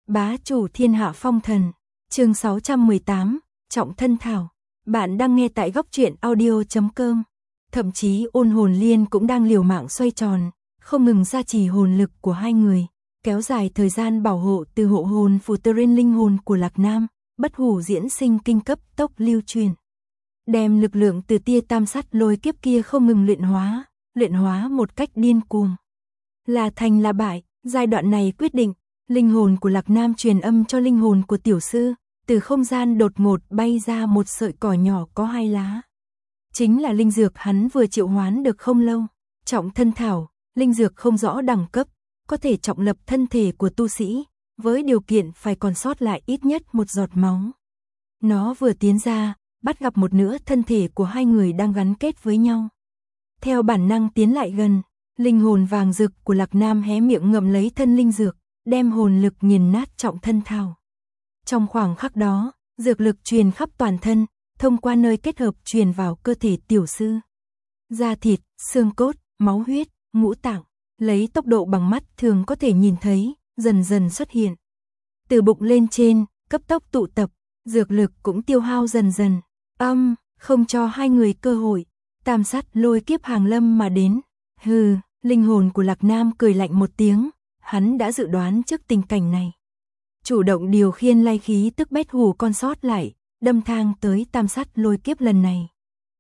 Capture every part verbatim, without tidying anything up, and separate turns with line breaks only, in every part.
Bá chủ thiên hạ phong thần, chương sáu trăm mười tám, trọng thân thảo. Bạn đang nghe tại góc truyện audio chấm com. Thậm chí ôn hồn liên cũng đang liều mạng xoay tròn, không ngừng gia trì hồn lực của hai người, kéo dài thời gian bảo hộ từ hộ hồn phù terrain linh hồn của Lạc Nam, bất hủ diễn sinh kinh cấp tốc lưu truyền. Đem lực lượng từ tia tam sát lôi kiếp kia không ngừng luyện hóa, luyện hóa một cách điên cuồng. Là thành là bại, giai đoạn này quyết định, linh hồn của Lạc Nam truyền âm cho linh hồn của tiểu sư, từ không gian đột ngột bay ra một sợi cỏ nhỏ có hai lá. Chính là linh dược hắn vừa triệu hoán được không lâu, trọng thân thảo, linh dược không rõ đẳng cấp, có thể trọng lập thân thể của tu sĩ, với điều kiện phải còn sót lại ít nhất một giọt máu. Nó vừa tiến ra, bắt gặp một nửa thân thể của hai người đang gắn kết với nhau. Theo bản năng tiến lại gần, linh hồn vàng rực của Lạc Nam hé miệng ngậm lấy thân linh dược, đem hồn lực nghiền nát trọng thân thảo. Trong khoảng khắc đó, dược lực truyền khắp toàn thân, thông qua nơi kết hợp truyền vào cơ thể tiểu sư. Da thịt, xương cốt, máu huyết, ngũ tạng, lấy tốc độ bằng mắt thường có thể nhìn thấy, dần dần xuất hiện. Từ bụng lên trên, cấp tốc tụ tập, dược lực cũng tiêu hao dần dần. Âm, không cho hai người cơ hội, tam sát lôi kiếp hàng lâm mà đến. Hừ, linh hồn của Lạc Nam cười lạnh một tiếng, hắn đã dự đoán trước tình cảnh này. Chủ động điều khiển lay khí tức bét hù con sót lại, đâm thang tới tam sát lôi kiếp lần này.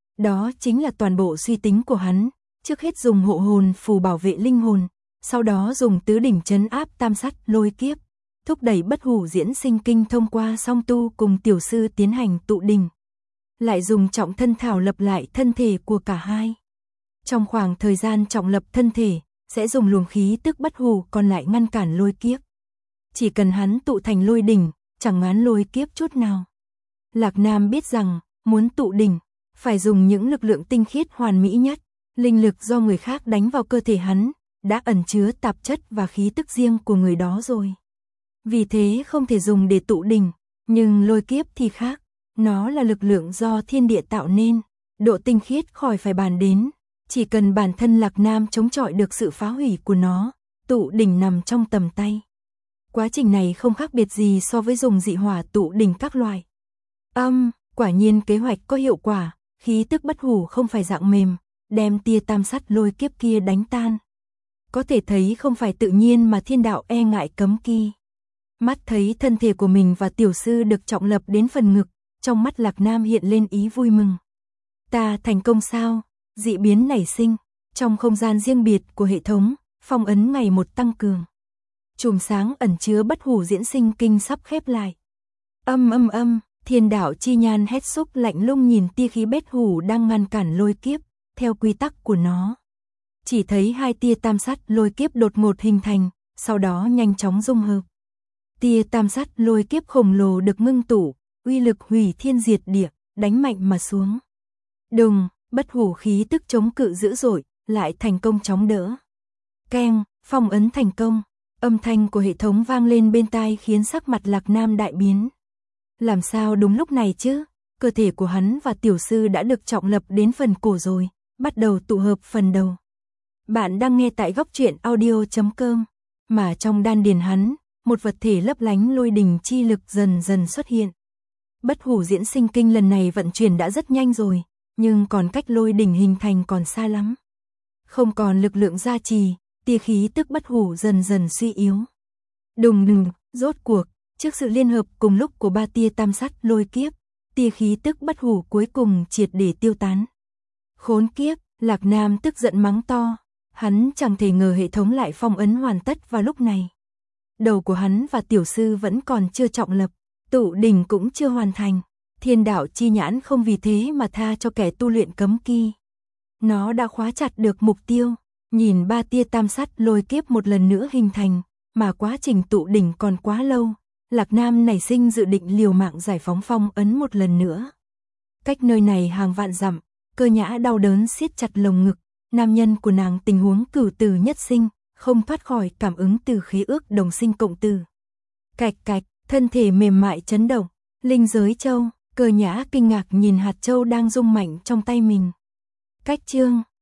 Đó chính là toàn bộ suy tính của hắn, trước hết dùng hộ hồn phù bảo vệ linh hồn, sau đó dùng tứ đỉnh trấn áp tam sát lôi kiếp, thúc đẩy bất hủ diễn sinh kinh thông qua song tu cùng tiểu sư tiến hành tụ đỉnh. Lại dùng trọng thân thảo lập lại thân thể của cả hai. Trong khoảng thời gian trọng lập thân thể, sẽ dùng luồng khí tức bất hủ còn lại ngăn cản lôi kiếp. Chỉ cần hắn tụ thành lôi đỉnh, chẳng ngán lôi kiếp chút nào. Lạc Nam biết rằng, muốn tụ đỉnh, phải dùng những lực lượng tinh khiết hoàn mỹ nhất. Linh lực do người khác đánh vào cơ thể hắn, đã ẩn chứa tạp chất và khí tức riêng của người đó rồi. Vì thế không thể dùng để tụ đỉnh, nhưng lôi kiếp thì khác. Nó là lực lượng do thiên địa tạo nên, độ tinh khiết khỏi phải bàn đến. Chỉ cần bản thân Lạc Nam chống chọi được sự phá hủy của nó, tụ đỉnh nằm trong tầm tay. Quá trình này không khác biệt gì so với dùng dị hỏa tụ đỉnh các loại. Âm, quả nhiên kế hoạch có hiệu quả, khí tức bất hủ không phải dạng mềm, đem tia tam sát lôi kiếp kia đánh tan. Có thể thấy không phải tự nhiên mà thiên đạo e ngại cấm kỵ. Mắt thấy thân thể của mình và tiểu sư được trọng lập đến phần ngực, trong mắt Lạc Nam hiện lên ý vui mừng. Ta thành công sao? Dị biến nảy sinh, trong không gian riêng biệt của hệ thống, phong ấn ngày một tăng cường. Chùm sáng ẩn chứa bất hủ diễn sinh kinh sắp khép lại. Âm âm âm, thiên đạo chi nhan hét xúc lạnh lùng nhìn tia khí bất hủ đang ngăn cản lôi kiếp, theo quy tắc của nó. Chỉ thấy hai tia tam sát lôi kiếp đột ngột hình thành, sau đó nhanh chóng dung hợp. Tia tam sát lôi kiếp khổng lồ được ngưng tụ, uy lực hủy thiên diệt địa, đánh mạnh mà xuống. Đùng, bất hủ khí tức chống cự dữ dội, lại thành công chống đỡ. Keng, phong ấn thành công, âm thanh của hệ thống vang lên bên tai khiến sắc mặt Lạc Nam đại biến. Làm sao đúng lúc này chứ? Cơ thể của hắn và tiểu sư đã được trọng lập đến phần cổ rồi, bắt đầu tụ hợp phần đầu. Bạn đang nghe tại góc truyện audio chấm com, mà trong đan điền hắn, một vật thể lấp lánh lôi đình chi lực dần dần xuất hiện. Bất hủ diễn sinh kinh lần này vận chuyển đã rất nhanh rồi, nhưng còn cách lôi đỉnh hình thành còn xa lắm. Không còn lực lượng gia trì, tia khí tức bất hủ dần dần suy yếu. Đùng đùng, rốt cuộc, trước sự liên hợp cùng lúc của ba tia tam sát lôi kiếp, tia khí tức bất hủ cuối cùng triệt để tiêu tán. Khốn kiếp, Lạc Nam tức giận mắng to, hắn chẳng thể ngờ hệ thống lại phong ấn hoàn tất vào lúc này. Đầu của hắn và tiểu sư vẫn còn chưa trọng lập, tụ đỉnh cũng chưa hoàn thành. Thiên đạo chi nhãn không vì thế mà tha cho kẻ tu luyện cấm kỵ. Nó đã khóa chặt được mục tiêu, nhìn ba tia tam sát lôi kiếp một lần nữa hình thành, mà quá trình tụ đỉnh còn quá lâu. Lạc Nam nảy sinh dự định liều mạng giải phóng phong ấn một lần nữa. Cách nơi này hàng vạn dặm, Cơ Nhã đau đớn siết chặt lồng ngực, nam nhân của nàng tình huống cửu tử nhất sinh, không thoát khỏi cảm ứng từ khế ước đồng sinh cộng tử. Cạch cạch, thân thể mềm mại chấn động, linh giới châu. Cơ Nhã kinh ngạc nhìn hạt châu đang rung mạnh trong tay mình. Cách chương